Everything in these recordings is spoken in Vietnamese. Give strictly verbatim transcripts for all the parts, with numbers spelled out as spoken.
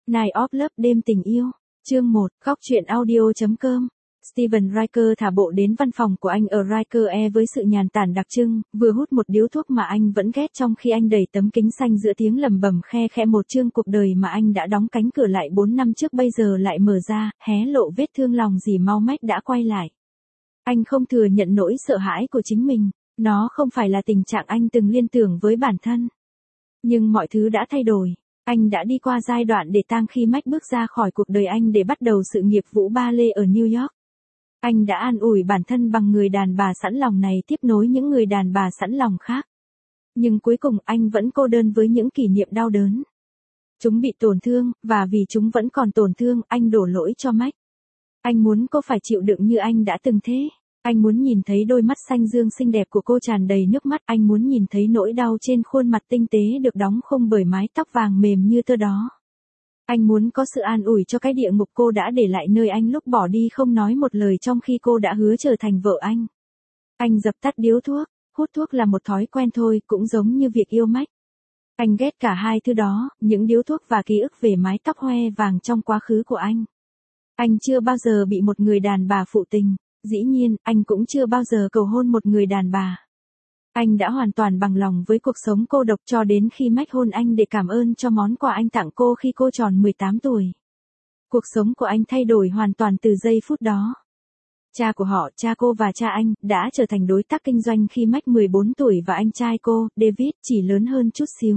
Night of Love đêm tình yêu. Chương một, góc truyện audio chấm com. Steven Riker thả bộ đến văn phòng của anh ở Riker E với sự nhàn tản đặc trưng, vừa hút một điếu thuốc mà anh vẫn ghét trong khi anh đẩy tấm kính xanh giữa tiếng lẩm bẩm khe khẽ một chương cuộc đời mà anh đã đóng cánh cửa lại bốn năm trước bây giờ lại mở ra, hé lộ vết thương lòng gì mau mách đã quay lại. Anh không thừa nhận nỗi sợ hãi của chính mình, nó không phải là tình trạng anh từng liên tưởng với bản thân. Nhưng mọi thứ đã thay đổi. Anh đã đi qua giai đoạn để tang khi Mac bước ra khỏi cuộc đời anh để bắt đầu sự nghiệp vũ ba lê ở New York. Anh đã an ủi bản thân bằng người đàn bà sẵn lòng này tiếp nối những người đàn bà sẵn lòng khác. Nhưng cuối cùng anh vẫn cô đơn với những kỷ niệm đau đớn. Chúng bị tổn thương, và vì chúng vẫn còn tổn thương, anh đổ lỗi cho Mac. Anh muốn cô phải chịu đựng như anh đã từng thế. Anh muốn nhìn thấy đôi mắt xanh dương xinh đẹp của cô tràn đầy nước mắt. Anh muốn nhìn thấy nỗi đau trên khuôn mặt tinh tế được đóng khung bởi mái tóc vàng mềm như tơ đó. Anh muốn có sự an ủi cho cái địa ngục cô đã để lại nơi anh lúc bỏ đi không nói một lời trong khi cô đã hứa trở thành vợ anh. Anh dập tắt điếu thuốc. Hút thuốc là một thói quen thôi, cũng giống như việc yêu Mac. Anh ghét cả hai thứ đó, những điếu thuốc và ký ức về mái tóc hoe vàng trong quá khứ của anh. Anh chưa bao giờ bị một người đàn bà phụ tình. Dĩ nhiên, anh cũng chưa bao giờ cầu hôn một người đàn bà. Anh đã hoàn toàn bằng lòng với cuộc sống cô độc cho đến khi Mac hôn anh để cảm ơn cho món quà anh tặng cô khi cô tròn mười tám tuổi. Cuộc sống của anh thay đổi hoàn toàn từ giây phút đó. Cha của họ, cha cô và cha anh, đã trở thành đối tác kinh doanh khi Mac mười bốn tuổi và anh trai cô, David, chỉ lớn hơn chút xíu.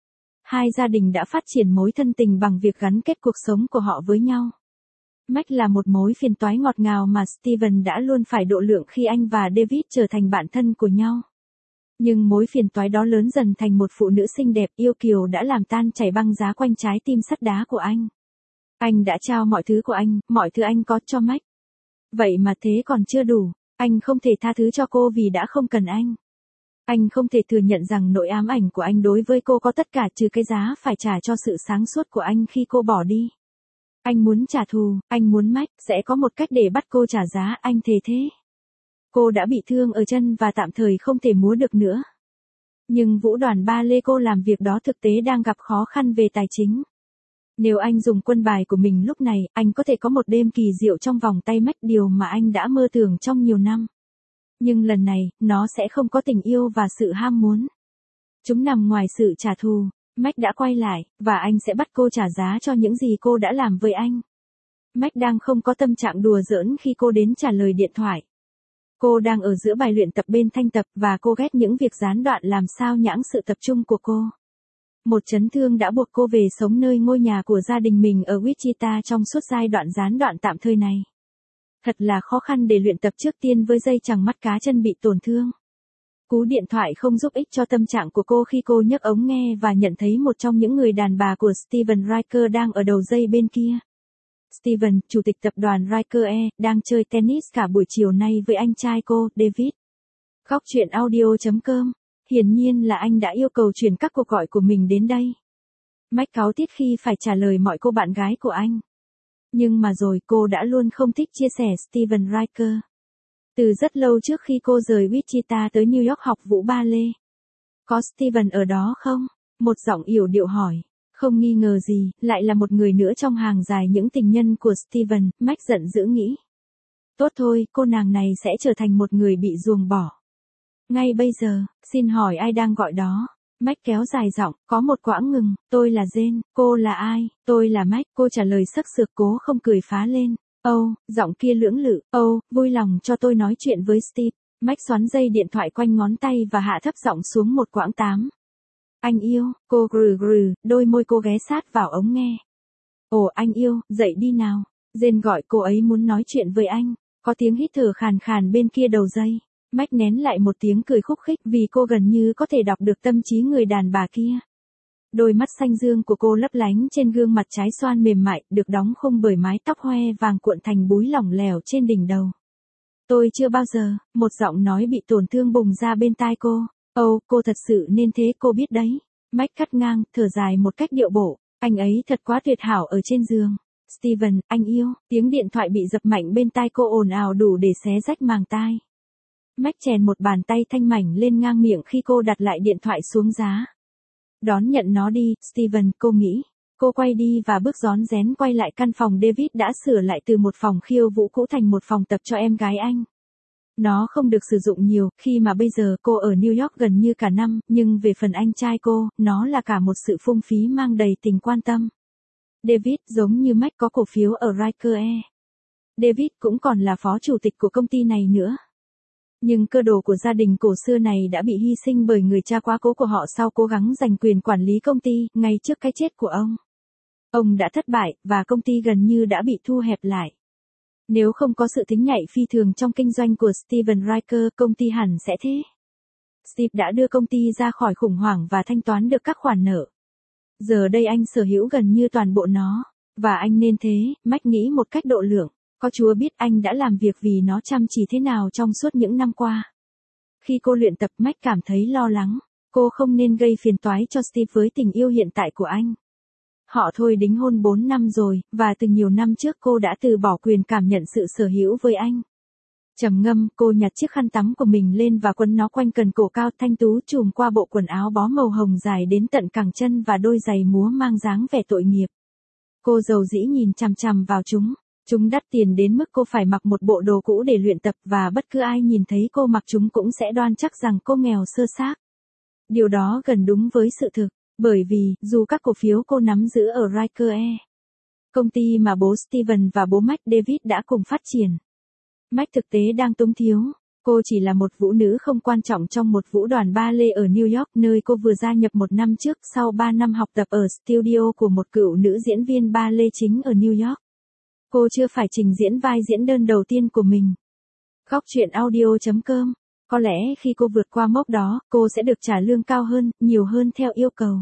Hai gia đình đã phát triển mối thân tình bằng việc gắn kết cuộc sống của họ với nhau. Mac là một mối phiền toái ngọt ngào mà Steven đã luôn phải độ lượng khi anh và David trở thành bạn thân của nhau. Nhưng mối phiền toái đó lớn dần thành một phụ nữ xinh đẹp yêu kiều đã làm tan chảy băng giá quanh trái tim sắt đá của anh. Anh đã trao mọi thứ của anh, mọi thứ anh có cho Mac. Vậy mà thế còn chưa đủ, anh không thể tha thứ cho cô vì đã không cần anh. Anh không thể thừa nhận rằng nỗi ám ảnh của anh đối với cô có tất cả trừ cái giá phải trả cho sự sáng suốt của anh khi cô bỏ đi. Anh muốn trả thù, anh muốn Mac sẽ có một cách để bắt cô trả giá, anh thề thế. Cô đã bị thương ở chân và tạm thời không thể múa được nữa. Nhưng vũ đoàn ba lê cô làm việc đó thực tế đang gặp khó khăn về tài chính. Nếu anh dùng quân bài của mình lúc này, anh có thể có một đêm kỳ diệu trong vòng tay Mac, điều mà anh đã mơ tưởng trong nhiều năm. Nhưng lần này, nó sẽ không có tình yêu và sự ham muốn. Chúng nằm ngoài sự trả thù. Mac đã quay lại, và anh sẽ bắt cô trả giá cho những gì cô đã làm với anh. Mac đang không có tâm trạng đùa giỡn khi cô đến trả lời điện thoại. Cô đang ở giữa bài luyện tập bên thanh tập và cô ghét những việc gián đoạn làm sao nhãng sự tập trung của cô. Một chấn thương đã buộc cô về sống nơi ngôi nhà của gia đình mình ở Wichita trong suốt giai đoạn gián đoạn tạm thời này. Thật là khó khăn để luyện tập trước tiên với dây chằng mắt cá chân bị tổn thương. Cú điện thoại không giúp ích cho tâm trạng của cô khi cô nhấc ống nghe và nhận thấy một trong những người đàn bà của Steven Riker đang ở đầu dây bên kia. Steven, chủ tịch tập đoàn Riker E, đang chơi tennis cả buổi chiều nay với anh trai cô, David. Góc truyện audio chấm com. Hiển nhiên là anh đã yêu cầu chuyển các cuộc gọi của mình đến đây. Mac cáu tiết khi phải trả lời mọi cô bạn gái của anh. Nhưng mà rồi cô đã luôn không thích chia sẻ Steven Riker. Từ rất lâu trước khi cô rời Wichita tới New York học vũ ba lê. Có Steven ở đó không? Một giọng yểu điệu hỏi. Không nghi ngờ gì, lại là một người nữa trong hàng dài những tình nhân của Steven, Mac giận dữ nghĩ. Tốt thôi, cô nàng này sẽ trở thành một người bị ruồng bỏ. Ngay bây giờ, xin hỏi ai đang gọi đó? Mac kéo dài giọng, có một quãng ngừng, tôi là Jane, cô là ai? Tôi là Mac, cô trả lời sắc sược cố không cười phá lên. Âu, oh, giọng kia lưỡng lự, Âu, oh, vui lòng cho tôi nói chuyện với Steve. Mac xoắn dây điện thoại quanh ngón tay và hạ thấp giọng xuống một quãng tám. Anh yêu, cô grừ grừ, đôi môi cô ghé sát vào ống nghe. Ồ anh yêu, dậy đi nào. Jane gọi cô ấy muốn nói chuyện với anh. Có tiếng hít thở khàn khàn bên kia đầu dây. Mac nén lại một tiếng cười khúc khích vì cô gần như có thể đọc được tâm trí người đàn bà kia. Đôi mắt xanh dương của cô lấp lánh trên gương mặt trái xoan mềm mại, được đóng khung bởi mái tóc hoe vàng cuộn thành búi lỏng lẻo trên đỉnh đầu. Tôi chưa bao giờ, một giọng nói bị tổn thương bùng ra bên tai cô. Ồ, oh, cô thật sự nên thế cô biết đấy. Mac cắt ngang, thở dài một cách điệu bộ. Anh ấy thật quá tuyệt hảo ở trên giường. Steven, anh yêu, tiếng điện thoại bị dập mạnh bên tai cô ồn ào đủ để xé rách màng tai. Mac chèn một bàn tay thanh mảnh lên ngang miệng khi cô đặt lại điện thoại xuống giá. Đón nhận nó đi, Steven, cô nghĩ. Cô quay đi và bước rón rén quay lại căn phòng David đã sửa lại từ một phòng khiêu vũ cũ thành một phòng tập cho em gái anh. Nó không được sử dụng nhiều, khi mà bây giờ cô ở New York gần như cả năm, nhưng về phần anh trai cô, nó là cả một sự phung phí mang đầy tình quan tâm. David giống như Mac có cổ phiếu ở Riker Air. David cũng còn là phó chủ tịch của công ty này nữa. Nhưng cơ đồ của gia đình cổ xưa này đã bị hy sinh bởi người cha quá cố của họ sau cố gắng giành quyền quản lý công ty, ngay trước cái chết của ông. Ông đã thất bại, và công ty gần như đã bị thu hẹp lại. Nếu không có sự tính nhạy phi thường trong kinh doanh của Steven Riker, công ty hẳn sẽ thế. Steve đã đưa công ty ra khỏi khủng hoảng và thanh toán được các khoản nợ. Giờ đây anh sở hữu gần như toàn bộ nó. Và anh nên thế, Mac nghĩ một cách độ lượng. Có Chúa biết anh đã làm việc vì nó chăm chỉ thế nào trong suốt những năm qua. Khi cô luyện tập, Mac cảm thấy lo lắng. Cô không nên gây phiền toái cho Steve với tình yêu hiện tại của anh. Họ thôi đính hôn bốn năm rồi, và từ nhiều năm trước cô đã từ bỏ quyền cảm nhận sự sở hữu với anh. Trầm ngâm, cô nhặt chiếc khăn tắm của mình lên và quấn nó quanh cần cổ cao thanh tú trùm qua bộ quần áo bó màu hồng dài đến tận cẳng chân và đôi giày múa mang dáng vẻ tội nghiệp. Cô dầu dĩ nhìn chằm chằm vào chúng. Chúng đắt tiền đến mức cô phải mặc một bộ đồ cũ để luyện tập và bất cứ ai nhìn thấy cô mặc chúng cũng sẽ đoan chắc rằng cô nghèo sơ xác. Điều đó gần đúng với sự thực, bởi vì, dù các cổ phiếu cô nắm giữ ở Riker Air, công ty mà bố Steven và bố Mac David đã cùng phát triển, Mac thực tế đang túng thiếu. Cô chỉ là một vũ nữ không quan trọng trong một vũ đoàn ballet ở New York nơi cô vừa gia nhập một năm trước sau ba năm học tập ở studio của một cựu nữ diễn viên ballet chính ở New York. Cô chưa phải trình diễn vai diễn đơn đầu tiên của mình. Góc truyện audio chấm com. Có lẽ khi cô vượt qua mốc đó, cô sẽ được trả lương cao hơn, nhiều hơn theo yêu cầu.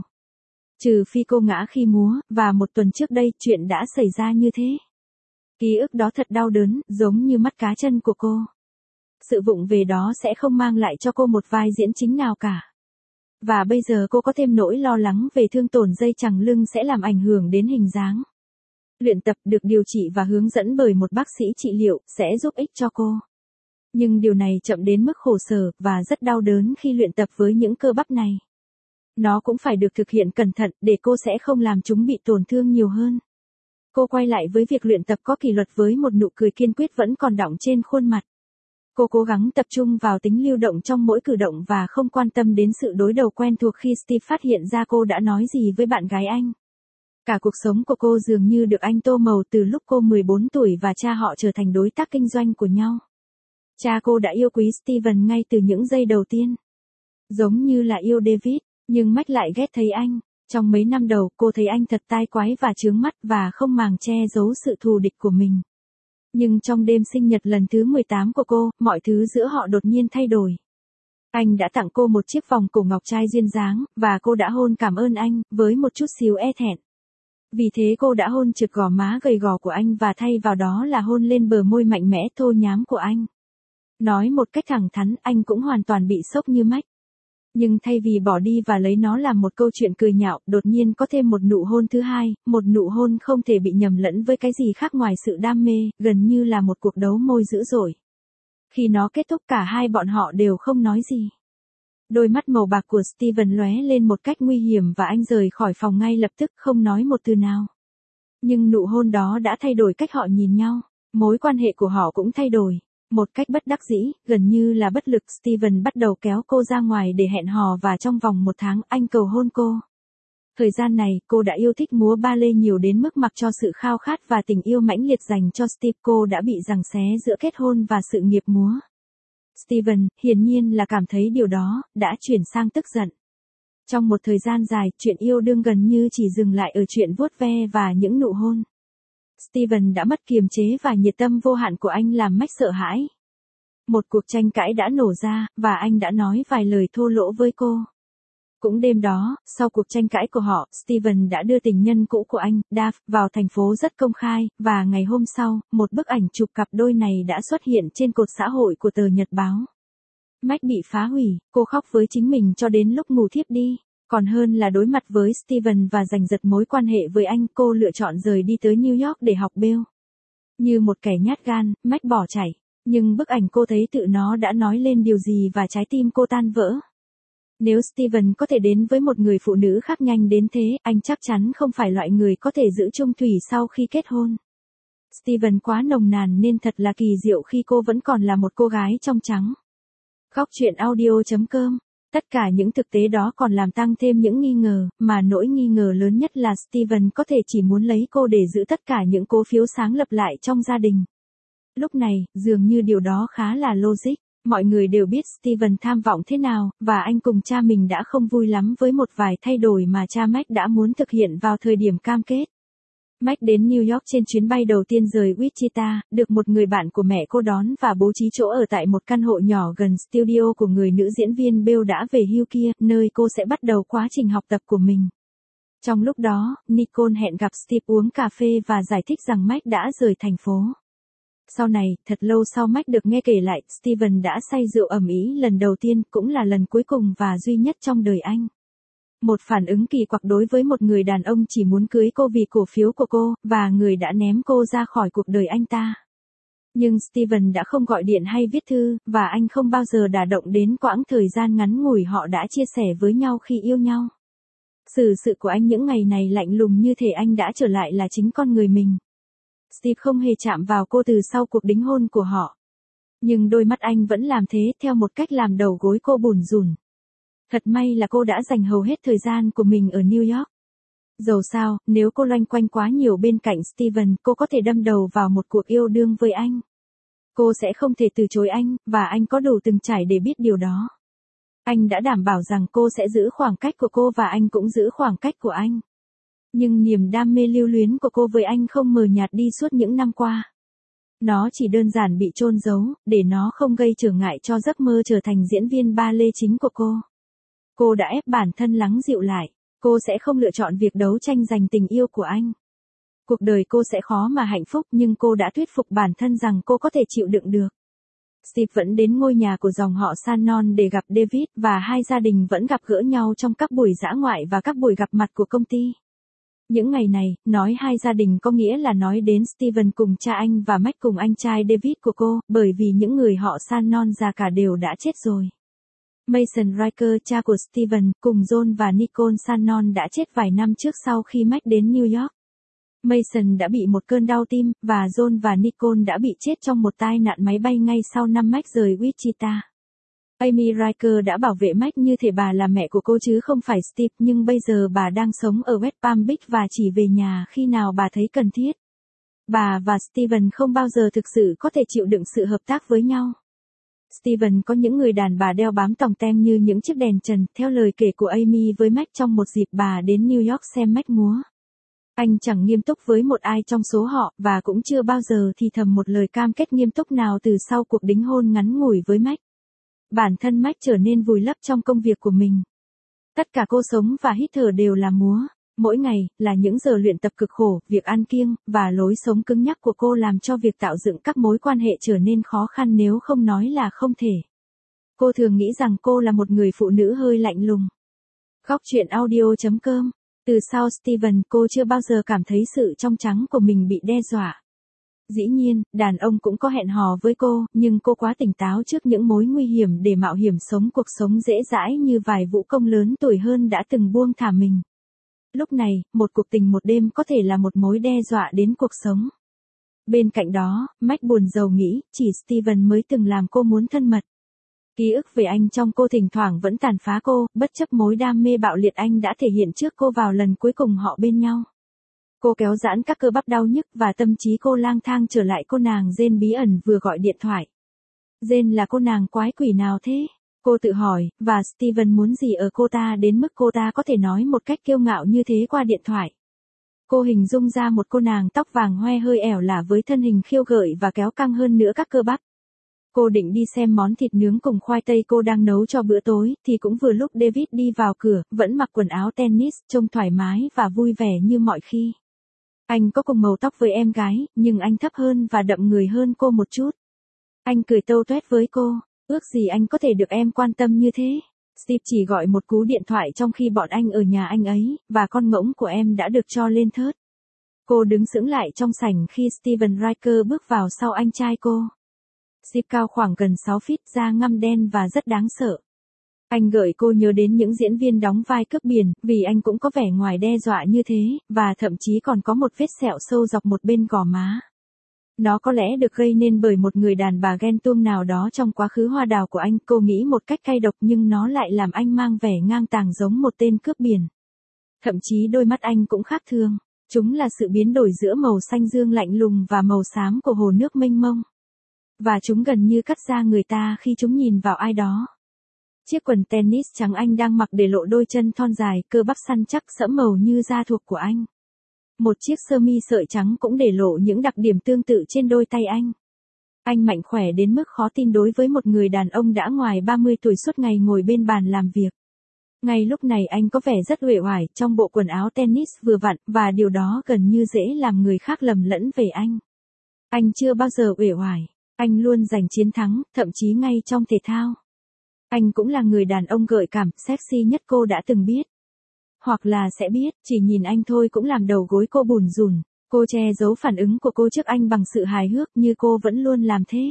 Trừ phi cô ngã khi múa, và một tuần trước đây chuyện đã xảy ra như thế. Ký ức đó thật đau đớn, giống như mắt cá chân của cô. Sự vụng về đó sẽ không mang lại cho cô một vai diễn chính nào cả. Và bây giờ cô có thêm nỗi lo lắng về thương tổn dây chằng lưng sẽ làm ảnh hưởng đến hình dáng. Luyện tập được điều trị và hướng dẫn bởi một bác sĩ trị liệu sẽ giúp ích cho cô. Nhưng điều này chậm đến mức khổ sở và rất đau đớn khi luyện tập với những cơ bắp này. Nó cũng phải được thực hiện cẩn thận để cô sẽ không làm chúng bị tổn thương nhiều hơn. Cô quay lại với việc luyện tập có kỷ luật với một nụ cười kiên quyết vẫn còn đọng trên khuôn mặt. Cô cố gắng tập trung vào tính lưu động trong mỗi cử động và không quan tâm đến sự đối đầu quen thuộc khi Steve phát hiện ra cô đã nói gì với bạn gái anh. Cả cuộc sống của cô dường như được anh tô màu từ lúc cô mười bốn tuổi và cha họ trở thành đối tác kinh doanh của nhau. Cha cô đã yêu quý Steven ngay từ những giây đầu tiên. Giống như là yêu David, nhưng Mac lại ghét thấy anh. Trong mấy năm đầu cô thấy anh thật tai quái và chướng mắt và không màng che giấu sự thù địch của mình. Nhưng trong đêm sinh nhật lần thứ mười tám của cô, mọi thứ giữa họ đột nhiên thay đổi. Anh đã tặng cô một chiếc vòng cổ ngọc trai duyên dáng, và cô đã hôn cảm ơn anh, với một chút xíu e thẹn. Vì thế cô đã hôn trượt gò má gầy gò của anh và thay vào đó là hôn lên bờ môi mạnh mẽ thô nhám của anh. Nói một cách thẳng thắn, anh cũng hoàn toàn bị sốc như Mac. Nhưng thay vì bỏ đi và lấy nó làm một câu chuyện cười nhạo, đột nhiên có thêm một nụ hôn thứ hai, một nụ hôn không thể bị nhầm lẫn với cái gì khác ngoài sự đam mê, gần như là một cuộc đấu môi dữ dội. Khi nó kết thúc cả hai bọn họ đều không nói gì. Đôi mắt màu bạc của Steven lóe lên một cách nguy hiểm và anh rời khỏi phòng ngay lập tức không nói một từ nào. Nhưng nụ hôn đó đã thay đổi cách họ nhìn nhau, mối quan hệ của họ cũng thay đổi. Một cách bất đắc dĩ, gần như là bất lực, Steven bắt đầu kéo cô ra ngoài để hẹn hò và trong vòng một tháng anh cầu hôn cô. Thời gian này, cô đã yêu thích múa ballet nhiều đến mức mặc cho sự khao khát và tình yêu mãnh liệt dành cho Steve cô đã bị giằng xé giữa kết hôn và sự nghiệp múa. Steven, hiển nhiên là cảm thấy điều đó, đã chuyển sang tức giận. Trong một thời gian dài, chuyện yêu đương gần như chỉ dừng lại ở chuyện vuốt ve và những nụ hôn. Steven đã mất kiềm chế và nhiệt tâm vô hạn của anh làm Mac sợ hãi. Một cuộc tranh cãi đã nổ ra, và anh đã nói vài lời thô lỗ với cô. Cũng đêm đó, sau cuộc tranh cãi của họ, Steven đã đưa tình nhân cũ của anh, Daph, vào thành phố rất công khai, và ngày hôm sau, một bức ảnh chụp cặp đôi này đã xuất hiện trên cột xã hội của tờ Nhật báo. Mac bị phá hủy, cô khóc với chính mình cho đến lúc ngủ thiếp đi. Còn hơn là đối mặt với Steven và giành giật mối quan hệ với anh, cô lựa chọn rời đi tới New York để học bêu. Như một kẻ nhát gan, Mac bỏ chạy. Nhưng bức ảnh cô thấy tự nó đã nói lên điều gì và trái tim cô tan vỡ. Nếu Steven có thể đến với một người phụ nữ khác nhanh đến thế, anh chắc chắn không phải loại người có thể giữ chung thủy sau khi kết hôn. Steven quá nồng nàn nên thật là kỳ diệu khi cô vẫn còn là một cô gái trong trắng. Góc truyện audio chấm com. Tất cả những thực tế đó còn làm tăng thêm những nghi ngờ, mà nỗi nghi ngờ lớn nhất là Steven có thể chỉ muốn lấy cô để giữ tất cả những cố phiếu sáng lập lại trong gia đình. Lúc này, dường như điều đó khá là logic. Mọi người đều biết Steven tham vọng thế nào, và anh cùng cha mình đã không vui lắm với một vài thay đổi mà cha Mac đã muốn thực hiện vào thời điểm cam kết. Mac đến New York trên chuyến bay đầu tiên rời Wichita, được một người bạn của mẹ cô đón và bố trí chỗ ở tại một căn hộ nhỏ gần studio của người nữ diễn viên Belle đã về hưu kia, nơi cô sẽ bắt đầu quá trình học tập của mình. Trong lúc đó, Nicole hẹn gặp Steve uống cà phê và giải thích rằng Mac đã rời thành phố. Sau này, thật lâu sau Mac được nghe kể lại, Steven đã say rượu ầm ĩ lần đầu tiên, cũng là lần cuối cùng và duy nhất trong đời anh. Một phản ứng kỳ quặc đối với một người đàn ông chỉ muốn cưới cô vì cổ phiếu của cô, và người đã ném cô ra khỏi cuộc đời anh ta. Nhưng Steven đã không gọi điện hay viết thư, và anh không bao giờ đả động đến quãng thời gian ngắn ngủi họ đã chia sẻ với nhau khi yêu nhau. Xử sự của anh những ngày này lạnh lùng như thể anh đã trở lại là chính con người mình. Steve không hề chạm vào cô từ sau cuộc đính hôn của họ. Nhưng đôi mắt anh vẫn làm thế theo một cách làm đầu gối cô bủn rủn. Thật may là cô đã dành hầu hết thời gian của mình ở New York. Dầu sao, nếu cô loanh quanh quá nhiều bên cạnh Steven, cô có thể đâm đầu vào một cuộc yêu đương với anh. Cô sẽ không thể từ chối anh, và anh có đủ từng trải để biết điều đó. Anh đã đảm bảo rằng cô sẽ giữ khoảng cách của cô và anh cũng giữ khoảng cách của anh. Nhưng niềm đam mê lưu luyến của cô với anh không mờ nhạt đi suốt những năm qua. Nó chỉ đơn giản bị chôn giấu, để nó không gây trở ngại cho giấc mơ trở thành diễn viên ba lê chính của cô. Cô đã ép bản thân lắng dịu lại, cô sẽ không lựa chọn việc đấu tranh giành tình yêu của anh. Cuộc đời cô sẽ khó mà hạnh phúc nhưng cô đã thuyết phục bản thân rằng cô có thể chịu đựng được. Steve vẫn đến ngôi nhà của dòng họ Shannon để gặp David và hai gia đình vẫn gặp gỡ nhau trong các buổi dã ngoại và các buổi gặp mặt của công ty. Những ngày này, nói hai gia đình có nghĩa là nói đến Steven cùng cha anh và Mac cùng anh trai David của cô, bởi vì những người họ Shannon già cả đều đã chết rồi. Mason Riker, cha của Steven, cùng John và Nicole Shannon đã chết vài năm trước sau khi Mac đến New York. Mason đã bị một cơn đau tim, và John và Nicole đã bị chết trong một tai nạn máy bay ngay sau năm Mac rời Wichita. Amy Riker đã bảo vệ Mac như thể bà là mẹ của cô chứ không phải Steve, nhưng bây giờ bà đang sống ở West Palm Beach và chỉ về nhà khi nào bà thấy cần thiết. Bà và Steven không bao giờ thực sự có thể chịu đựng sự hợp tác với nhau. Steven có những người đàn bà đeo bám tòng tem như những chiếc đèn trần, theo lời kể của Amy với Mac trong một dịp bà đến New York xem Mac múa. Anh chẳng nghiêm túc với một ai trong số họ, và cũng chưa bao giờ thì thầm một lời cam kết nghiêm túc nào từ sau cuộc đính hôn ngắn ngủi với Mac. Bản thân Mac trở nên vùi lấp trong công việc của mình. Tất cả cô sống và hít thở đều là múa. Mỗi ngày, là những giờ luyện tập cực khổ, việc ăn kiêng, và lối sống cứng nhắc của cô làm cho việc tạo dựng các mối quan hệ trở nên khó khăn nếu không nói là không thể. Cô thường nghĩ rằng cô là một người phụ nữ hơi lạnh lùng. Góc truyện audio chấm com. Từ sau Steven, cô chưa bao giờ cảm thấy sự trong trắng của mình bị đe dọa. Dĩ nhiên, đàn ông cũng có hẹn hò với cô, nhưng cô quá tỉnh táo trước những mối nguy hiểm để mạo hiểm sống cuộc sống dễ dãi như vài vũ công lớn tuổi hơn đã từng buông thả mình. Lúc này, một cuộc tình một đêm có thể là một mối đe dọa đến cuộc sống. Bên cạnh đó, Mac buồn rầu nghĩ, chỉ Steven mới từng làm cô muốn thân mật. Ký ức về anh trong cô thỉnh thoảng vẫn tàn phá cô, bất chấp mối đam mê bạo liệt anh đã thể hiện trước cô vào lần cuối cùng họ bên nhau. Cô kéo giãn các cơ bắp đau nhức và tâm trí cô lang thang trở lại cô nàng Jane bí ẩn vừa gọi điện thoại. Jane là cô nàng quái quỷ nào thế? Cô tự hỏi, và Steven muốn gì ở cô ta đến mức cô ta có thể nói một cách kiêu ngạo như thế qua điện thoại. Cô hình dung ra một cô nàng tóc vàng hoe hơi ẻo lả với thân hình khiêu gợi và kéo căng hơn nữa các cơ bắp. Cô định đi xem món thịt nướng cùng khoai tây cô đang nấu cho bữa tối, thì cũng vừa lúc David đi vào cửa, vẫn mặc quần áo tennis, trông thoải mái và vui vẻ như mọi khi. Anh có cùng màu tóc với em gái, nhưng anh thấp hơn và đậm người hơn cô một chút. Anh cười tâu tuét với cô, ước gì anh có thể được em quan tâm như thế. Steve chỉ gọi một cú điện thoại trong khi bọn anh ở nhà anh ấy, và con ngỗng của em đã được cho lên thớt. Cô đứng sững lại trong sảnh khi Steven Riker bước vào sau anh trai cô. Steve cao khoảng gần sáu feet, da ngăm đen và rất đáng sợ. Anh gợi cô nhớ đến những diễn viên đóng vai cướp biển, vì anh cũng có vẻ ngoài đe dọa như thế, và thậm chí còn có một vết sẹo sâu dọc một bên gò má. Nó có lẽ được gây nên bởi một người đàn bà ghen tuông nào đó trong quá khứ hoa đào của anh. Cô nghĩ một cách cay độc nhưng nó lại làm anh mang vẻ ngang tàng giống một tên cướp biển. Thậm chí đôi mắt anh cũng khác thường. Chúng là sự biến đổi giữa màu xanh dương lạnh lùng và màu xám của hồ nước mênh mông. Và chúng gần như cắt da người ta khi chúng nhìn vào ai đó. Chiếc quần tennis trắng anh đang mặc để lộ đôi chân thon dài, cơ bắp săn chắc sẫm màu như da thuộc của anh. Một chiếc sơ mi sợi trắng cũng để lộ những đặc điểm tương tự trên đôi tay anh. Anh mạnh khỏe đến mức khó tin đối với một người đàn ông đã ngoài ba mươi tuổi suốt ngày ngồi bên bàn làm việc. Ngay lúc này anh có vẻ rất uể oải trong bộ quần áo tennis vừa vặn, và điều đó gần như dễ làm người khác lầm lẫn về anh. Anh chưa bao giờ uể oải, anh luôn giành chiến thắng, thậm chí ngay trong thể thao. Anh cũng là người đàn ông gợi cảm, sexy nhất cô đã từng biết. Hoặc là sẽ biết, chỉ nhìn anh thôi cũng làm đầu gối cô bủn rủn. Cô che giấu phản ứng của cô trước anh bằng sự hài hước như cô vẫn luôn làm thế.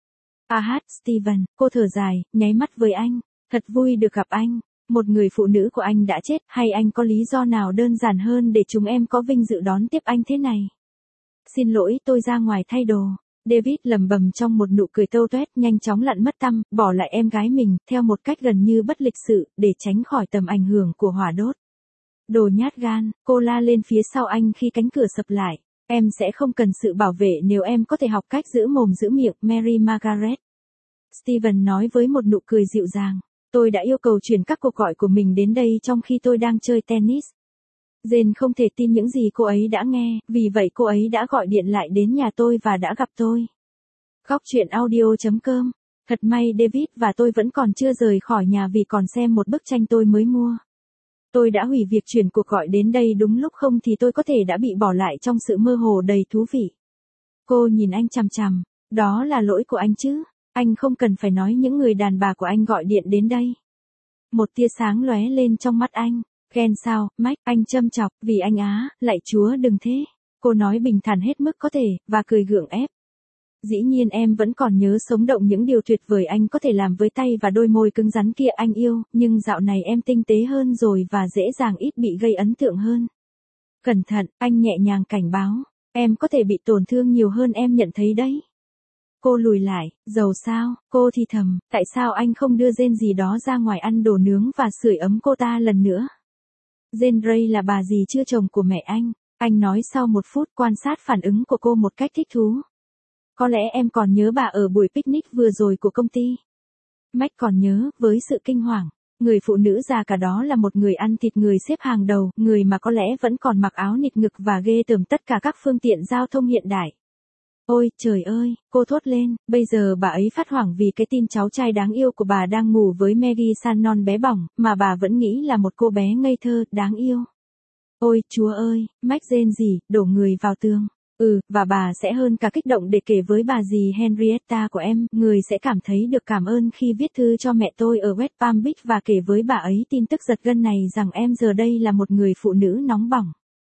À hát, Steven, cô thở dài, nháy mắt với anh. Thật vui được gặp anh. Một người phụ nữ của anh đã chết, hay anh có lý do nào đơn giản hơn để chúng em có vinh dự đón tiếp anh thế này? Xin lỗi, tôi ra ngoài thay đồ. David lẩm bẩm trong một nụ cười tâu tuét, nhanh chóng lặn mất tăm, bỏ lại em gái mình, theo một cách gần như bất lịch sự, để tránh khỏi tầm ảnh hưởng của hỏa đốt. Đồ nhát gan, cô la lên phía sau anh khi cánh cửa sập lại. Em sẽ không cần sự bảo vệ nếu em có thể học cách giữ mồm giữ miệng, Mary Margaret. Steven nói với một nụ cười dịu dàng. Tôi đã yêu cầu chuyển các cuộc gọi của mình đến đây trong khi tôi đang chơi tennis. Jane không thể tin những gì cô ấy đã nghe, vì vậy cô ấy đã gọi điện lại đến nhà tôi và đã gặp tôi. Góc truyện audio chấm com. Thật may David và tôi vẫn còn chưa rời khỏi nhà vì còn xem một bức tranh tôi mới mua. Tôi đã hủy việc chuyển cuộc gọi đến đây đúng lúc, không thì tôi có thể đã bị bỏ lại trong sự mơ hồ đầy thú vị. Cô nhìn anh chằm chằm. Đó là lỗi của anh chứ. Anh không cần phải nói những người đàn bà của anh gọi điện đến đây. Một tia sáng lóe lên trong mắt anh. Ghen sao, Mike, anh châm chọc, vì anh á, lạy Chúa đừng thế. Cô nói bình thản hết mức có thể, và cười gượng ép. Dĩ nhiên em vẫn còn nhớ sống động những điều tuyệt vời anh có thể làm với tay và đôi môi cứng rắn kia anh yêu, nhưng dạo này em tinh tế hơn rồi và dễ dàng ít bị gây ấn tượng hơn. Cẩn thận, anh nhẹ nhàng cảnh báo, em có thể bị tổn thương nhiều hơn em nhận thấy đấy. Cô lùi lại, dầu sao, cô thì thầm, tại sao anh không đưa Jane gì đó ra ngoài ăn đồ nướng và sưởi ấm cô ta lần nữa? Jane Grey là bà dì chưa chồng của mẹ anh, anh nói sau một phút quan sát phản ứng của cô một cách thích thú. Có lẽ em còn nhớ bà ở buổi picnic vừa rồi của công ty. Mike còn nhớ, với sự kinh hoàng. Người phụ nữ già cả đó là một người ăn thịt người xếp hàng đầu, người mà có lẽ vẫn còn mặc áo nịt ngực và ghê tởm tất cả các phương tiện giao thông hiện đại. Ôi, trời ơi, cô thốt lên, bây giờ bà ấy phát hoảng vì cái tin cháu trai đáng yêu của bà đang ngủ với Maggie san non bé bỏng, mà bà vẫn nghĩ là một cô bé ngây thơ, đáng yêu. Ôi, Chúa ơi, Mike rên rỉ, đổ người vào tường. Ừ, và bà sẽ hơn cả kích động để kể với bà dì Henrietta của em, người sẽ cảm thấy được cảm ơn khi viết thư cho mẹ tôi ở West Palm Beach và kể với bà ấy tin tức giật gân này rằng em giờ đây là một người phụ nữ nóng bỏng.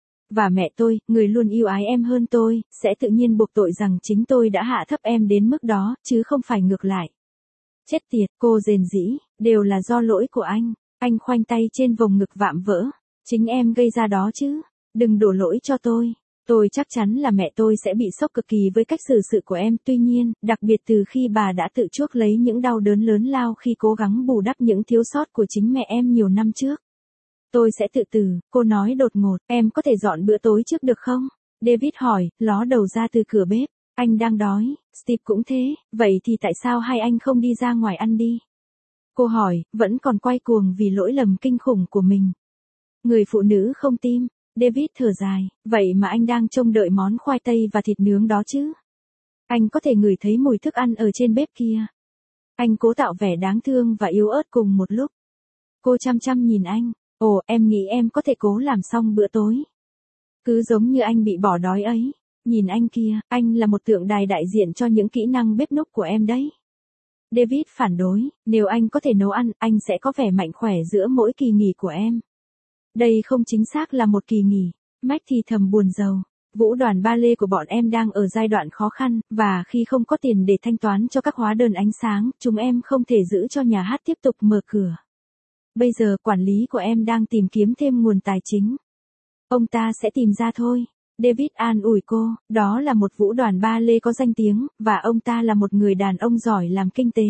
Và mẹ tôi, người luôn yêu ái em hơn tôi, sẽ tự nhiên buộc tội rằng chính tôi đã hạ thấp em đến mức đó, chứ không phải ngược lại. Chết tiệt, cô rền rĩ, đều là do lỗi của anh. Anh khoanh tay trên vòng ngực vạm vỡ. Chính em gây ra đó chứ. Đừng đổ lỗi cho tôi. Tôi chắc chắn là mẹ tôi sẽ bị sốc cực kỳ với cách xử sự của em, tuy nhiên, đặc biệt từ khi bà đã tự chuốc lấy những đau đớn lớn lao khi cố gắng bù đắp những thiếu sót của chính mẹ em nhiều năm trước. Tôi sẽ tự tử, cô nói đột ngột, em có thể dọn bữa tối trước được không? David hỏi, ló đầu ra từ cửa bếp, anh đang đói, Steve cũng thế, vậy thì tại sao hai anh không đi ra ngoài ăn đi? Cô hỏi, vẫn còn quay cuồng vì lỗi lầm kinh khủng của mình. Người phụ nữ không tin. David thở dài, vậy mà anh đang trông đợi món khoai tây và thịt nướng đó chứ. Anh có thể ngửi thấy mùi thức ăn ở trên bếp kia. Anh cố tạo vẻ đáng thương và yếu ớt cùng một lúc. Cô chăm chăm nhìn anh, ồ, em nghĩ em có thể cố làm xong bữa tối. Cứ giống như anh bị bỏ đói ấy. Nhìn anh kia, anh là một tượng đài đại diện cho những kỹ năng bếp núc của em đấy. David phản đối, nếu anh có thể nấu ăn, anh sẽ có vẻ mạnh khỏe giữa mỗi kỳ nghỉ của em. Đây không chính xác là một kỳ nghỉ. Mike thì thầm buồn rầu. Vũ đoàn ba lê của bọn em đang ở giai đoạn khó khăn, và khi không có tiền để thanh toán cho các hóa đơn ánh sáng, chúng em không thể giữ cho nhà hát tiếp tục mở cửa. bây giờ quản lý của em đang tìm kiếm thêm nguồn tài chính. Ông ta sẽ tìm ra thôi. David an ủi cô, đó là một vũ đoàn ba lê có danh tiếng, và ông ta là một người đàn ông giỏi làm kinh tế.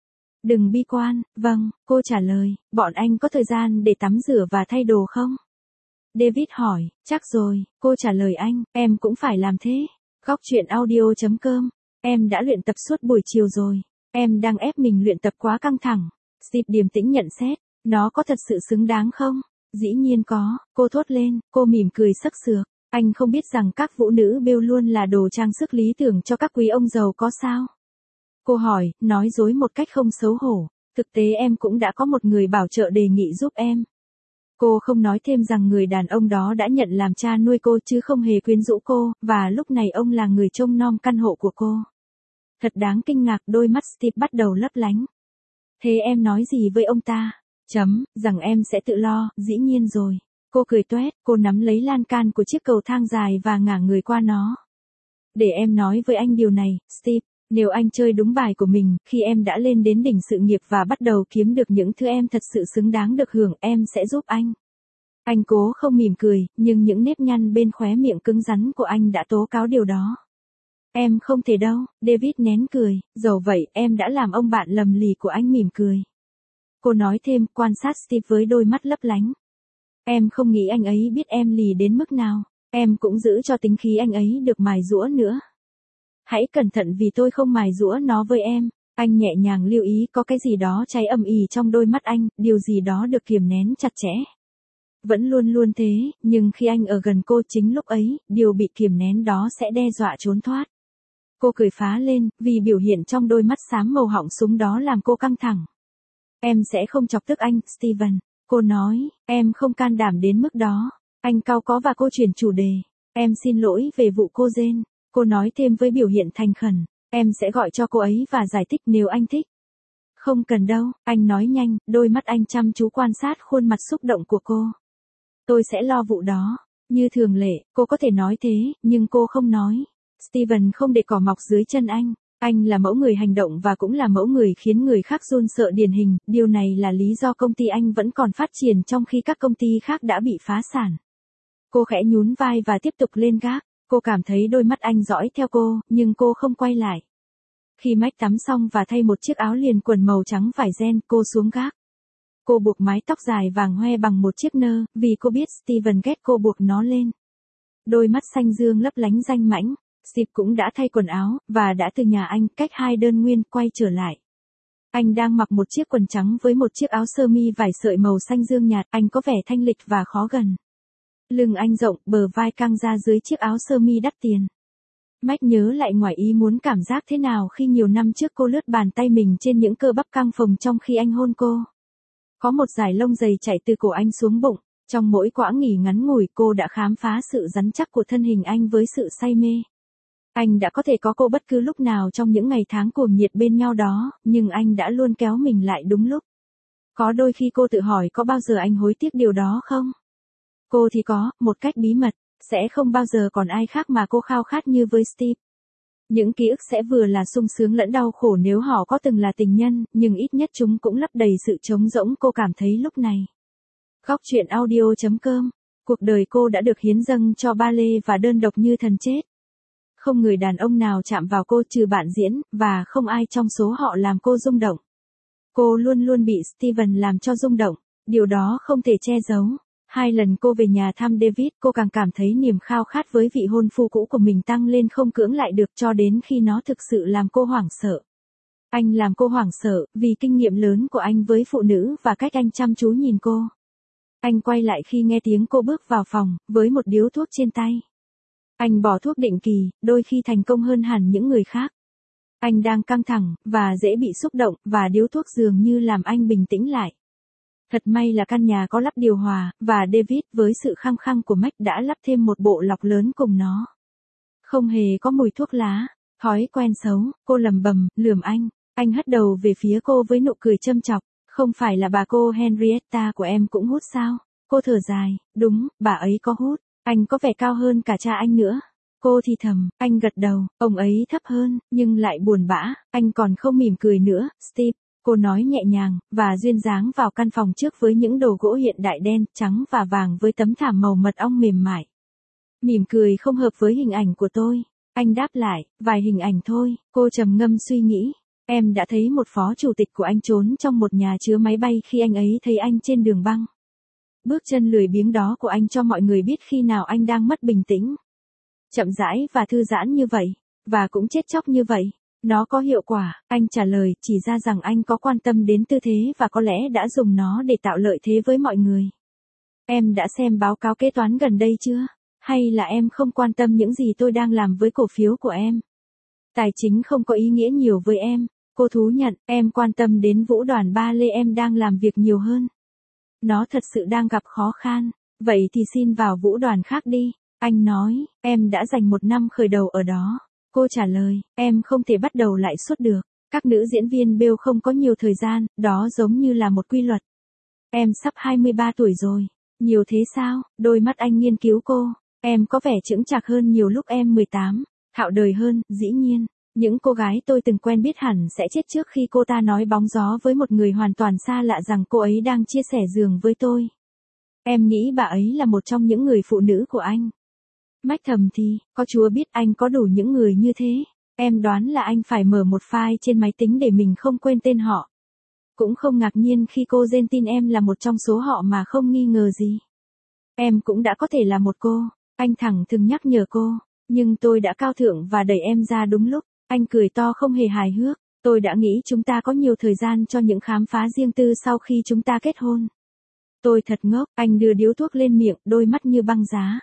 Đừng bi quan. Vâng, cô trả lời, bọn anh có thời gian để tắm rửa và thay đồ không? David hỏi, chắc rồi, cô trả lời anh, em cũng phải làm thế. Góc truyện audio chấm com. Em đã luyện tập suốt buổi chiều rồi. Em đang ép mình luyện tập quá căng thẳng. Steve điềm tĩnh nhận xét, nó có thật sự xứng đáng không? Dĩ nhiên có, cô thốt lên, cô mỉm cười sắc sược. Anh không biết rằng các vũ nữ bêu luôn là đồ trang sức lý tưởng cho các quý ông giàu có sao? Cô hỏi, nói dối một cách không xấu hổ. Thực tế em cũng đã có một người bảo trợ đề nghị giúp em. Cô không nói thêm rằng người đàn ông đó đã nhận làm cha nuôi cô chứ không hề quyến rũ cô, và lúc này ông là người trông nom căn hộ của cô. Thật đáng kinh ngạc, đôi mắt Steve bắt đầu lấp lánh. Thế em nói gì với ông ta? Chấm, rằng em sẽ tự lo, dĩ nhiên rồi. Cô cười toét, cô nắm lấy lan can của chiếc cầu thang dài và ngả người qua nó. Để em nói với anh điều này, Steve, nếu anh chơi đúng bài của mình, khi em đã lên đến đỉnh sự nghiệp và bắt đầu kiếm được những thứ em thật sự xứng đáng được hưởng, em sẽ giúp anh. Anh cố không mỉm cười, nhưng những nếp nhăn bên khóe miệng cứng rắn của anh đã tố cáo điều đó. Em không thể đâu, David nén cười, dẫu vậy em đã làm ông bạn lầm lì của anh mỉm cười. Cô nói thêm, quan sát Steve với đôi mắt lấp lánh. Em không nghĩ anh ấy biết em lì đến mức nào, em cũng giữ cho tính khí anh ấy được mài giũa nữa. Hãy cẩn thận vì tôi không mài giũa nó với em. Anh nhẹ nhàng lưu ý có cái gì đó cháy âm ỉ trong đôi mắt anh, điều gì đó được kiềm nén chặt chẽ. Vẫn luôn luôn thế, nhưng khi anh ở gần cô chính lúc ấy, điều bị kiềm nén đó sẽ đe dọa trốn thoát. Cô cười phá lên, vì biểu hiện trong đôi mắt xám màu họng súng đó làm cô căng thẳng. Em sẽ không chọc tức anh, Steven. Cô nói, em không can đảm đến mức đó. Anh cau có và cô chuyển chủ đề. Em xin lỗi về vụ cô Jane. Cô nói thêm với biểu hiện thành khẩn. Em sẽ gọi cho cô ấy và giải thích nếu anh thích. Không cần đâu, anh nói nhanh, đôi mắt anh chăm chú quan sát khuôn mặt xúc động của cô. Tôi sẽ lo vụ đó. Như thường lệ, cô có thể nói thế, nhưng cô không nói. Steven không để cỏ mọc dưới chân anh. Anh là mẫu người hành động và cũng là mẫu người khiến người khác run sợ điển hình. Điều này là lý do công ty anh vẫn còn phát triển trong khi các công ty khác đã bị phá sản. Cô khẽ nhún vai và tiếp tục lên gác. Cô cảm thấy đôi mắt anh dõi theo cô, nhưng cô không quay lại. Khi Mike tắm xong và thay một chiếc áo liền quần màu trắng vải ren, cô xuống gác. Cô buộc mái tóc dài vàng hoe bằng một chiếc nơ, vì cô biết Steven ghét cô buộc nó lên. Đôi mắt xanh dương lấp lánh danh mãnh. Steve cũng đã thay quần áo, và đã từ nhà anh, cách hai đơn nguyên, quay trở lại. Anh đang mặc một chiếc quần trắng với một chiếc áo sơ mi vải sợi màu xanh dương nhạt, anh có vẻ thanh lịch và khó gần. Lưng anh rộng, bờ vai căng ra dưới chiếc áo sơ mi đắt tiền. Mike nhớ lại ngoài ý muốn cảm giác thế nào khi nhiều năm trước cô lướt bàn tay mình trên những cơ bắp căng phồng trong khi anh hôn cô. Có một dải lông dày chảy từ cổ anh xuống bụng, trong mỗi quãng nghỉ ngắn ngủi cô đã khám phá sự rắn chắc của thân hình anh với sự say mê. Anh đã có thể có cô bất cứ lúc nào trong những ngày tháng cuồng nhiệt bên nhau đó, nhưng anh đã luôn kéo mình lại đúng lúc. Có đôi khi cô tự hỏi có bao giờ anh hối tiếc điều đó không? Cô thì có, một cách bí mật, sẽ không bao giờ còn ai khác mà cô khao khát như với Steve. Những ký ức sẽ vừa là sung sướng lẫn đau khổ nếu họ có từng là tình nhân, nhưng ít nhất chúng cũng lấp đầy sự trống rỗng cô cảm thấy lúc này. Góc truyện audio chấm com. Cuộc đời cô đã được hiến dâng cho ba lê và đơn độc như thần chết. Không người đàn ông nào chạm vào cô trừ bạn diễn, và không ai trong số họ làm cô rung động. Cô luôn luôn bị Steven làm cho rung động, điều đó không thể che giấu. Hai lần cô về nhà thăm David, cô càng cảm thấy niềm khao khát với vị hôn phu cũ của mình tăng lên không cưỡng lại được cho đến khi nó thực sự làm cô hoảng sợ. Anh làm cô hoảng sợ, vì kinh nghiệm lớn của anh với phụ nữ và cách anh chăm chú nhìn cô. Anh quay lại khi nghe tiếng cô bước vào phòng, với một điếu thuốc trên tay. Anh bỏ thuốc định kỳ, đôi khi thành công hơn hẳn những người khác. Anh đang căng thẳng, và dễ bị xúc động, và điếu thuốc dường như làm anh bình tĩnh lại. Thật may là căn nhà có lắp điều hòa, và David với sự khăng khăng của Mac đã lắp thêm một bộ lọc lớn cùng nó. Không hề có mùi thuốc lá, thói quen xấu, cô lầm bầm, lườm anh. Anh hất đầu về phía cô với nụ cười châm chọc. Không phải là bà cô Henrietta của em cũng hút sao? Cô thở dài, đúng, bà ấy có hút. Anh có vẻ cao hơn cả cha anh nữa. Cô thì thầm, anh gật đầu, ông ấy thấp hơn, nhưng lại buồn bã, anh còn không mỉm cười nữa, Steve. Cô nói nhẹ nhàng, và duyên dáng vào căn phòng trước với những đồ gỗ hiện đại đen, trắng và vàng với tấm thảm màu mật ong mềm mại. Mỉm cười không hợp với hình ảnh của tôi. Anh đáp lại, vài hình ảnh thôi. Cô trầm ngâm suy nghĩ. Em đã thấy một phó chủ tịch của anh trốn trong một nhà chứa máy bay khi anh ấy thấy anh trên đường băng. Bước chân lười biếng đó của anh cho mọi người biết khi nào anh đang mất bình tĩnh. Chậm rãi và thư giãn như vậy, và cũng chết chóc như vậy. Nó có hiệu quả, anh trả lời, chỉ ra rằng anh có quan tâm đến tư thế và có lẽ đã dùng nó để tạo lợi thế với mọi người. Em đã xem báo cáo kế toán gần đây chưa? Hay là em không quan tâm những gì tôi đang làm với cổ phiếu của em? Tài chính không có ý nghĩa nhiều với em. Cô thú nhận, em quan tâm đến vũ đoàn ba lê em đang làm việc nhiều hơn. Nó thật sự đang gặp khó khăn. Vậy thì xin vào vũ đoàn khác đi. Anh nói, em đã dành một năm khởi đầu ở đó. Cô trả lời, em không thể bắt đầu lại suốt được. Các nữ diễn viên Bill không có nhiều thời gian, đó giống như là một quy luật. Em sắp hai mươi ba tuổi rồi. Nhiều thế sao? Đôi mắt anh nghiên cứu cô. Em có vẻ chững chạc hơn nhiều lúc em mười tám. Thạo đời hơn, dĩ nhiên. Những cô gái tôi từng quen biết hẳn sẽ chết trước khi cô ta nói bóng gió với một người hoàn toàn xa lạ rằng cô ấy đang chia sẻ giường với tôi. Em nghĩ bà ấy là một trong những người phụ nữ của anh. Mách thầm thì, có Chúa biết anh có đủ những người như thế. Em đoán là anh phải mở một file trên máy tính để mình không quên tên họ. Cũng không ngạc nhiên khi cô Jane tin em là một trong số họ mà không nghi ngờ gì. Em cũng đã có thể là một cô. Anh thẳng thừng nhắc nhở cô. Nhưng tôi đã cao thượng và đẩy em ra đúng lúc. Anh cười to không hề hài hước. Tôi đã nghĩ chúng ta có nhiều thời gian cho những khám phá riêng tư sau khi chúng ta kết hôn. Tôi thật ngốc. Anh đưa điếu thuốc lên miệng, đôi mắt như băng giá.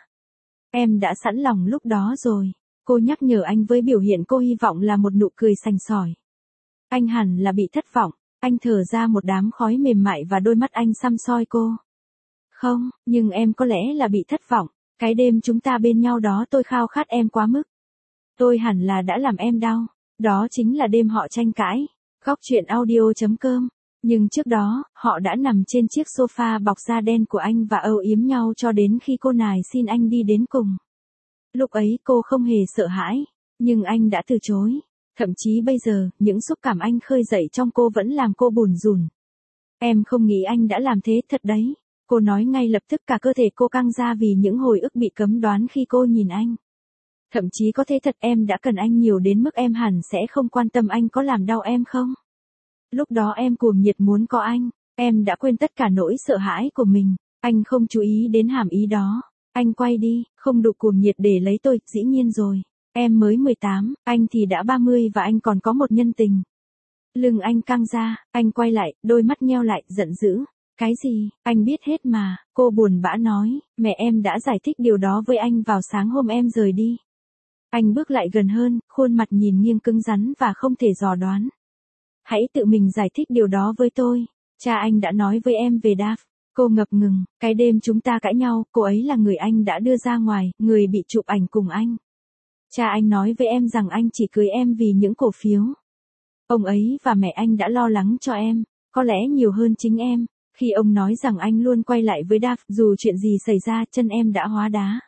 Em đã sẵn lòng lúc đó rồi. Cô nhắc nhở anh với biểu hiện cô hy vọng là một nụ cười sành sỏi. Anh hẳn là bị thất vọng. Anh thở ra một đám khói mềm mại và đôi mắt anh săm soi cô. Không, nhưng em có lẽ là bị thất vọng. Cái đêm chúng ta bên nhau đó tôi khao khát em quá mức. Tôi hẳn là đã làm em đau. Đó chính là đêm họ tranh cãi. Góc truyện audio chấm com. Nhưng trước đó, họ đã nằm trên chiếc sofa bọc da đen của anh và âu yếm nhau cho đến khi cô nài xin anh đi đến cùng. Lúc ấy cô không hề sợ hãi, nhưng anh đã từ chối. Thậm chí bây giờ, những xúc cảm anh khơi dậy trong cô vẫn làm cô bủn rủn. Em không nghĩ anh đã làm thế thật đấy. Cô nói ngay lập tức, cả cơ thể cô căng ra vì những hồi ức bị cấm đoán khi cô nhìn anh. Thậm chí có thế thật, em đã cần anh nhiều đến mức em hẳn sẽ không quan tâm anh có làm đau em không. Lúc đó em cuồng nhiệt muốn có anh, em đã quên tất cả nỗi sợ hãi của mình. Anh không chú ý đến hàm ý đó. Anh quay đi, không đủ cuồng nhiệt để lấy tôi, dĩ nhiên rồi. Em mới mười tám, anh thì đã ba mươi và anh còn có một nhân tình. Lưng anh căng ra, anh quay lại, đôi mắt nheo lại, giận dữ. Cái gì, anh biết hết mà, cô buồn bã nói, mẹ em đã giải thích điều đó với anh vào sáng hôm em rời đi. Anh bước lại gần hơn, khuôn mặt nhìn nghiêng cứng rắn và không thể dò đoán. Hãy tự mình giải thích điều đó với tôi. Cha anh đã nói với em về Daph. Cô ngập ngừng, cái đêm chúng ta cãi nhau, cô ấy là người anh đã đưa ra ngoài, người bị chụp ảnh cùng anh. Cha anh nói với em rằng anh chỉ cưới em vì những cổ phiếu. Ông ấy và mẹ anh đã lo lắng cho em, có lẽ nhiều hơn chính em. Khi ông nói rằng anh luôn quay lại với Daph, dù chuyện gì xảy ra, chân em đã hóa đá.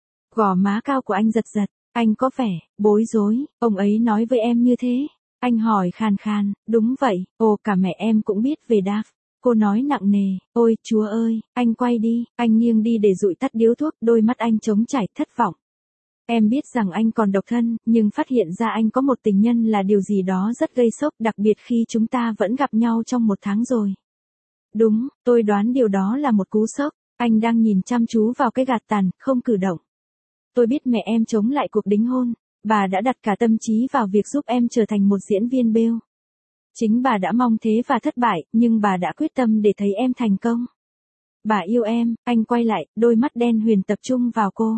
Gò má cao của anh giật giật, anh có vẻ bối rối. Ông ấy nói với em như thế. Anh hỏi khàn khàn, đúng vậy, ồ cả mẹ em cũng biết về Daph. Cô nói nặng nề, ôi Chúa ơi, anh quay đi, anh nghiêng đi để dụi tắt điếu thuốc, đôi mắt anh trống trải, thất vọng. Em biết rằng anh còn độc thân, nhưng phát hiện ra anh có một tình nhân là điều gì đó rất gây sốc, đặc biệt khi chúng ta vẫn gặp nhau trong một tháng rồi. Đúng, tôi đoán điều đó là một cú sốc. Anh đang nhìn chăm chú vào cái gạt tàn, không cử động. Tôi biết mẹ em chống lại cuộc đính hôn. Bà đã đặt cả tâm trí vào việc giúp em trở thành một diễn viên Bill. Chính bà đã mong thế và thất bại, nhưng bà đã quyết tâm để thấy em thành công. Bà yêu em, anh quay lại, đôi mắt đen huyền tập trung vào cô.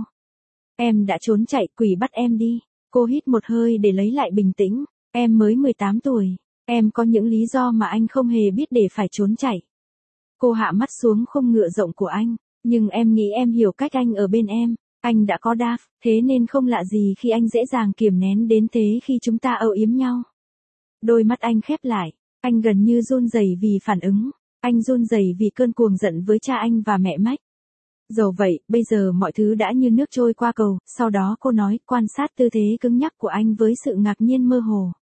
Em đã trốn chạy, quỷ bắt em đi. Cô hít một hơi để lấy lại bình tĩnh. Em mới mười tám tuổi. Em có những lý do mà anh không hề biết để phải trốn chạy. Cô hạ mắt xuống khung ngựa rộng của anh. Nhưng em nghĩ em hiểu cách anh ở bên em. Anh đã có Daph, thế nên không lạ gì khi anh dễ dàng kiềm nén đến thế khi chúng ta âu yếm nhau. Đôi mắt anh khép lại, anh gần như run rẩy vì phản ứng. Anh run rẩy vì cơn cuồng giận với cha anh và mẹ Mách. Dẫu vậy, bây giờ mọi thứ đã như nước trôi qua cầu, sau đó cô nói, quan sát tư thế cứng nhắc của anh với sự ngạc nhiên mơ hồ.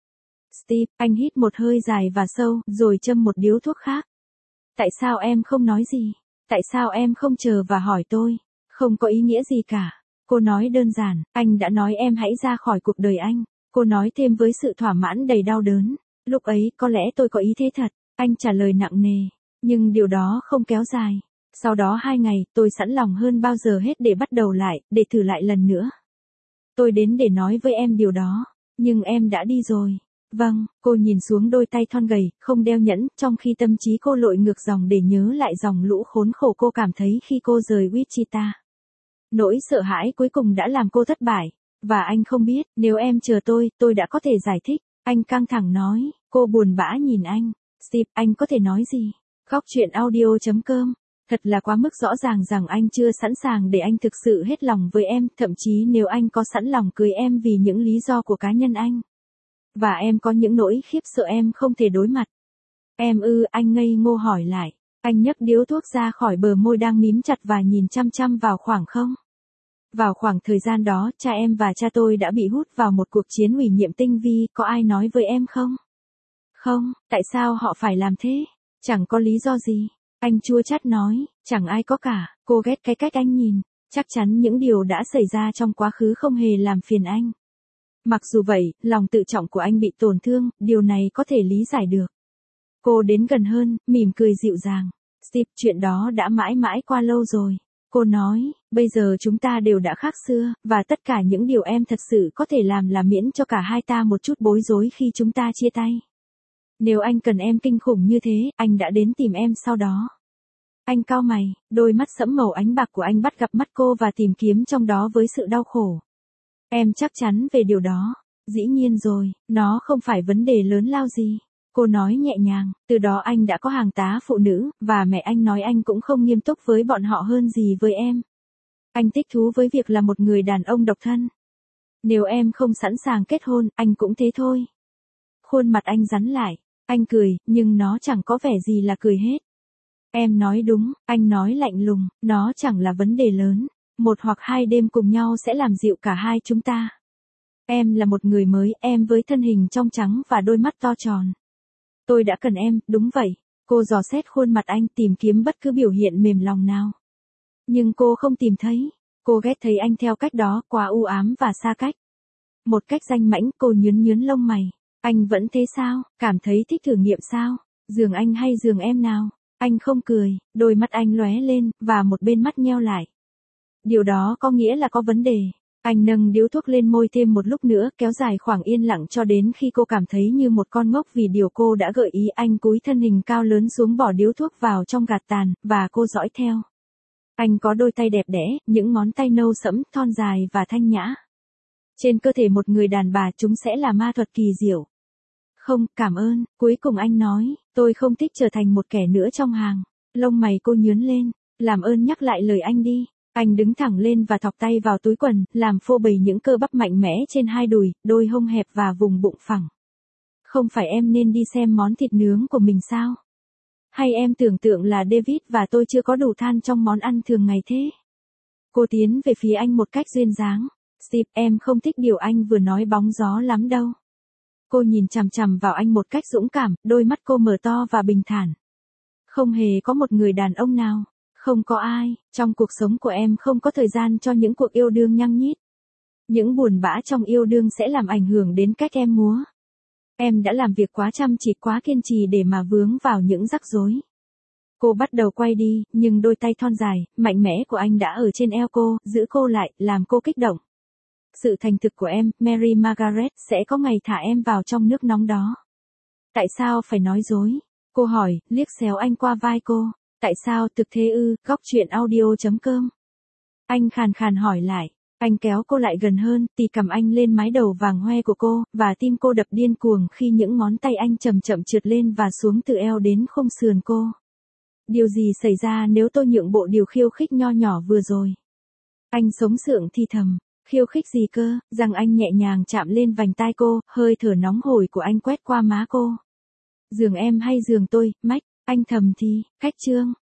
Steve, anh hít một hơi dài và sâu, rồi châm một điếu thuốc khác. Tại sao em không nói gì? Tại sao em không chờ và hỏi tôi? Không có ý nghĩa gì cả. Cô nói đơn giản, anh đã nói em hãy ra khỏi cuộc đời anh. Cô nói thêm với sự thỏa mãn đầy đau đớn. Lúc ấy, có lẽ tôi có ý thế thật. Anh trả lời nặng nề. Nhưng điều đó không kéo dài. Sau đó hai ngày, tôi sẵn lòng hơn bao giờ hết để bắt đầu lại, để thử lại lần nữa. Tôi đến để nói với em điều đó. Nhưng em đã đi rồi. Vâng, cô nhìn xuống đôi tay thon gầy, không đeo nhẫn, trong khi tâm trí cô lội ngược dòng để nhớ lại dòng lũ khốn khổ cô cảm thấy khi cô rời Wichita. Nỗi sợ hãi cuối cùng đã làm cô thất bại. Và anh không biết, nếu em chờ tôi, tôi đã có thể giải thích. Anh căng thẳng nói, cô buồn bã nhìn anh. Steve, anh có thể nói gì? Góc chuyện audio chấm com. Thật là quá mức rõ ràng rằng anh chưa sẵn sàng để anh thực sự hết lòng với em, thậm chí nếu anh có sẵn lòng cưới em vì những lý do của cá nhân anh. Và em có những nỗi khiếp sợ em không thể đối mặt. Em ư, anh ngây ngô hỏi lại. Anh nhấc điếu thuốc ra khỏi bờ môi đang mím chặt và nhìn chăm chăm vào khoảng không. Vào khoảng thời gian đó, cha em và cha tôi đã bị hút vào một cuộc chiến ủy nhiệm tinh vi, có ai nói với em không? Không, tại sao họ phải làm thế? Chẳng có lý do gì. Anh chua chát nói, chẳng ai có cả, cô ghét cái cách anh nhìn. Chắc chắn những điều đã xảy ra trong quá khứ không hề làm phiền anh. Mặc dù vậy, lòng tự trọng của anh bị tổn thương, điều này có thể lý giải được. Cô đến gần hơn, mỉm cười dịu dàng. Steve, chuyện đó đã mãi mãi qua lâu rồi. Cô nói, bây giờ chúng ta đều đã khác xưa, và tất cả những điều em thật sự có thể làm là miễn cho cả hai ta một chút bối rối khi chúng ta chia tay. Nếu anh cần em kinh khủng như thế, anh đã đến tìm em sau đó. Anh cau mày, đôi mắt sẫm màu ánh bạc của anh bắt gặp mắt cô và tìm kiếm trong đó với sự đau khổ. Em chắc chắn về điều đó. Dĩ nhiên rồi, nó không phải vấn đề lớn lao gì. Cô nói nhẹ nhàng, từ đó anh đã có hàng tá phụ nữ, và mẹ anh nói anh cũng không nghiêm túc với bọn họ hơn gì với em. Anh thích thú với việc là một người đàn ông độc thân. Nếu em không sẵn sàng kết hôn, anh cũng thế thôi. Khuôn mặt anh rắn lại, anh cười, nhưng nó chẳng có vẻ gì là cười hết. Em nói đúng, anh nói lạnh lùng, nó chẳng là vấn đề lớn. Một hoặc hai đêm cùng nhau sẽ làm dịu cả hai chúng ta. Em là một người mới, em với thân hình trong trắng và đôi mắt to tròn. Tôi đã cần em, đúng vậy. Cô dò xét khuôn mặt anh tìm kiếm bất cứ biểu hiện mềm lòng nào. Nhưng cô không tìm thấy. Cô ghét thấy anh theo cách đó, quá u ám và xa cách. Một cách danh mãnh, cô nhướn nhướn lông mày. Anh vẫn thế sao, cảm thấy thích thử nghiệm sao? Giường anh hay giường em nào? Anh không cười, đôi mắt anh lóe lên, và một bên mắt nheo lại. Điều đó có nghĩa là có vấn đề. Anh nâng điếu thuốc lên môi thêm một lúc nữa, kéo dài khoảng yên lặng cho đến khi cô cảm thấy như một con ngốc vì điều cô đã gợi ý. Anh cúi thân hình cao lớn xuống bỏ điếu thuốc vào trong gạt tàn, và cô dõi theo. Anh có đôi tay đẹp đẽ, những ngón tay nâu sẫm, thon dài và thanh nhã. Trên cơ thể một người đàn bà chúng sẽ là ma thuật kỳ diệu. Không, cảm ơn, cuối cùng anh nói, tôi không thích trở thành một kẻ nữa trong hàng. Lông mày cô nhướn lên, làm ơn nhắc lại lời anh đi. Anh đứng thẳng lên và thọc tay vào túi quần, làm phô bày những cơ bắp mạnh mẽ trên hai đùi, đôi hông hẹp và vùng bụng phẳng. Không phải em nên đi xem món thịt nướng của mình sao? Hay em tưởng tượng là David và tôi chưa có đủ than trong món ăn thường ngày thế? Cô tiến về phía anh một cách duyên dáng. Steve, em không thích điều anh vừa nói bóng gió lắm đâu. Cô nhìn chằm chằm vào anh một cách dũng cảm, đôi mắt cô mở to và bình thản. Không hề có một người đàn ông nào. Không có ai, trong cuộc sống của em không có thời gian cho những cuộc yêu đương nhăng nhít. Những buồn bã trong yêu đương sẽ làm ảnh hưởng đến cách em múa. Em đã làm việc quá chăm chỉ, quá kiên trì để mà vướng vào những rắc rối. Cô bắt đầu quay đi, nhưng đôi tay thon dài, mạnh mẽ của anh đã ở trên eo cô, giữ cô lại, làm cô kích động. Sự thành thực của em, Mary Margaret, sẽ có ngày thả em vào trong nước nóng đó. Tại sao phải nói dối? Cô hỏi, liếc xéo anh qua vai cô. Tại sao thực thế ư, góc chuyện audio chấm com. Anh khàn khàn hỏi lại. Anh kéo cô lại gần hơn, tì cầm anh lên mái đầu vàng hoe của cô, và tim cô đập điên cuồng khi những ngón tay anh chậm chậm trượt lên và xuống từ eo đến khung sườn cô. Điều gì xảy ra nếu tôi nhượng bộ điều khiêu khích nho nhỏ vừa rồi? Anh sống sượng thì thầm. Khiêu khích gì cơ? Rằng anh nhẹ nhàng chạm lên vành tai cô, hơi thở nóng hổi của anh quét qua má cô. Giường em hay giường tôi, Mách? Anh thầm thì, cách chương.